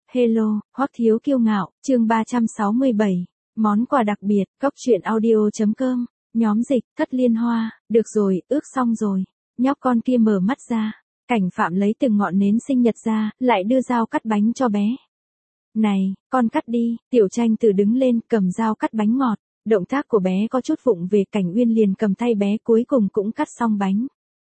Hello, Hoắc Thiếu Kiêu Ngạo, chương 367. Món quà đặc biệt, Cốc Truyện Audio.com, nhóm dịch, Thất Liên Hoa, được rồi, ước xong rồi. Nhóc con kia mở mắt ra, Cảnh Phạm lấy từng ngọn nến sinh nhật ra, lại đưa dao cắt bánh cho bé. Này, con cắt đi, Tiểu Tranh Tử đứng lên, cầm dao cắt bánh ngọt. Động tác của bé có chút vụng về, Cảnh Uyên liền cầm tay bé cuối cùng cũng cắt xong bánh.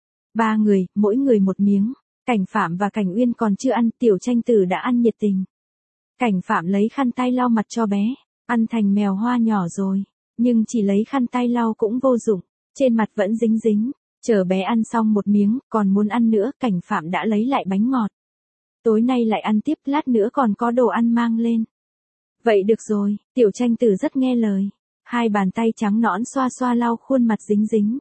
Ba người, mỗi người một miếng. Cảnh Phạm và Cảnh Uyên còn chưa ăn, Tiểu Tranh Tử đã ăn nhiệt tình. Cảnh Phạm lấy khăn tay lau mặt cho bé, ăn thành mèo hoa nhỏ rồi, nhưng chỉ lấy khăn tay lau cũng vô dụng, trên mặt vẫn dính dính. Chờ bé ăn xong một miếng, còn muốn ăn nữa, Cảnh Phạm đã lấy lại bánh ngọt. Tối nay lại ăn tiếp, lát nữa còn có đồ ăn mang lên. Vậy được rồi, Tiểu Tranh Tử rất nghe lời. Hai bàn tay trắng nõn xoa xoa lau khuôn mặt dính dính.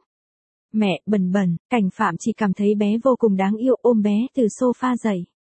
Mẹ, bẩn bẩn, Cảnh Phạm chỉ cảm thấy bé vô cùng đáng yêu, ôm bé từ sofa dậy.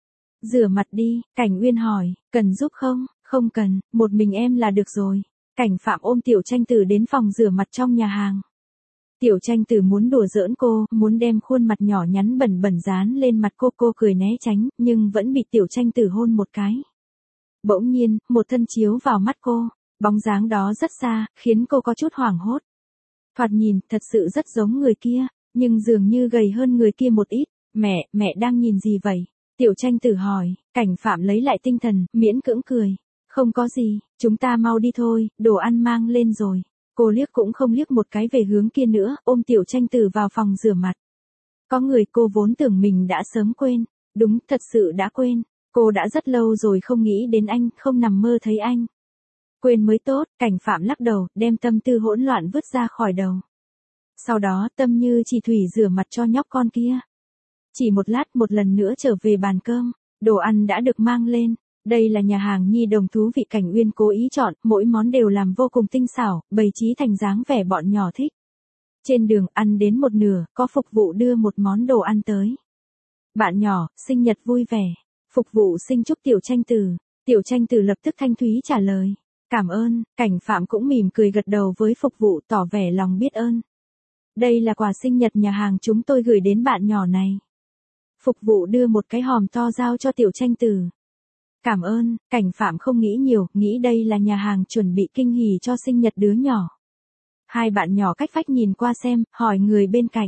Rửa mặt đi, Cảnh Uyên hỏi, cần giúp không? Không cần, một mình em là được rồi. Cảnh Phạm ôm Tiểu Tranh Tử đến phòng rửa mặt trong nhà hàng. Tiểu Tranh Tử muốn đùa giỡn cô, muốn đem khuôn mặt nhỏ nhắn bẩn bẩn dán lên mặt cô cười né tránh, nhưng vẫn bị Tiểu Tranh Tử hôn một cái. Bỗng nhiên, một thân chiếu vào mắt cô, bóng dáng đó rất xa, khiến cô có chút hoảng hốt. Thoạt nhìn, thật sự rất giống người kia, nhưng dường như gầy hơn người kia một ít. Mẹ đang nhìn gì vậy? Tiểu Tranh Tử hỏi. Cảnh Phạm lấy lại tinh thần, miễn cưỡng cười. Không có gì, chúng ta mau đi thôi, đồ ăn mang lên rồi. Cô liếc cũng không liếc một cái về hướng kia nữa, ôm Tiểu Tranh Tử vào phòng rửa mặt. Có người cô vốn tưởng mình đã sớm quên. Đúng, thật sự đã quên. Cô đã rất lâu rồi không nghĩ đến anh, không nằm mơ thấy anh. Quên mới tốt, Cảnh Phạm lắc đầu, đem tâm tư hỗn loạn vứt ra khỏi đầu. Sau đó, Tâm Như chỉ thủy rửa mặt cho nhóc con kia. Chỉ một lát, một lần nữa trở về bàn cơm, đồ ăn đã được mang lên. Đây là nhà hàng nhi đồng thú vị, Cảnh Uyên cố ý chọn, mỗi món đều làm vô cùng tinh xảo, bày trí thành dáng vẻ bọn nhỏ thích. Trên đường ăn đến một nửa, có phục vụ đưa một món đồ ăn tới. Bạn nhỏ, sinh nhật vui vẻ. Phục vụ xin chúc Tiểu Tranh Tử. Tiểu Tranh Tử lập tức thanh thúy trả lời. Cảm ơn, Cảnh Phạm cũng mỉm cười gật đầu với phục vụ, tỏ vẻ lòng biết ơn. Đây là quà sinh nhật nhà hàng chúng tôi gửi đến bạn nhỏ này. Phục vụ đưa một cái hòm to giao cho Tiểu Tranh Tử. Cảm ơn, Cảnh Phạm không nghĩ nhiều, nghĩ đây là nhà hàng chuẩn bị kinh hỉ cho sinh nhật đứa nhỏ. Hai bạn nhỏ cách vách nhìn qua xem, hỏi người bên cạnh.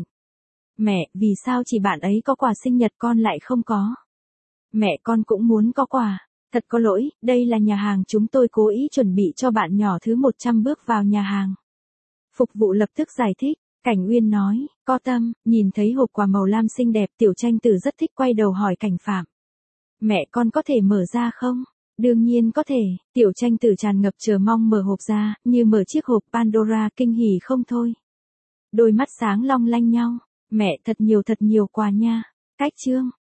Mẹ, vì sao chỉ bạn ấy có quà sinh nhật con lại không có? Mẹ con cũng muốn có quà. Thật có lỗi, đây là nhà hàng chúng tôi cố ý chuẩn bị cho bạn nhỏ thứ 100 bước vào nhà hàng. Phục vụ lập tức giải thích. Cảnh Uyên nói, có tâm, nhìn thấy hộp quà màu lam xinh đẹp, Tiểu Tranh Tử rất thích, quay đầu hỏi Cảnh Phạm. Mẹ con có thể mở ra không? Đương nhiên có thể, Tiểu Tranh Tử tràn ngập chờ mong mở hộp ra, như mở chiếc hộp Pandora, kinh hỉ không thôi. Đôi mắt sáng long lanh nhau, mẹ thật nhiều quà nha. Cách chương.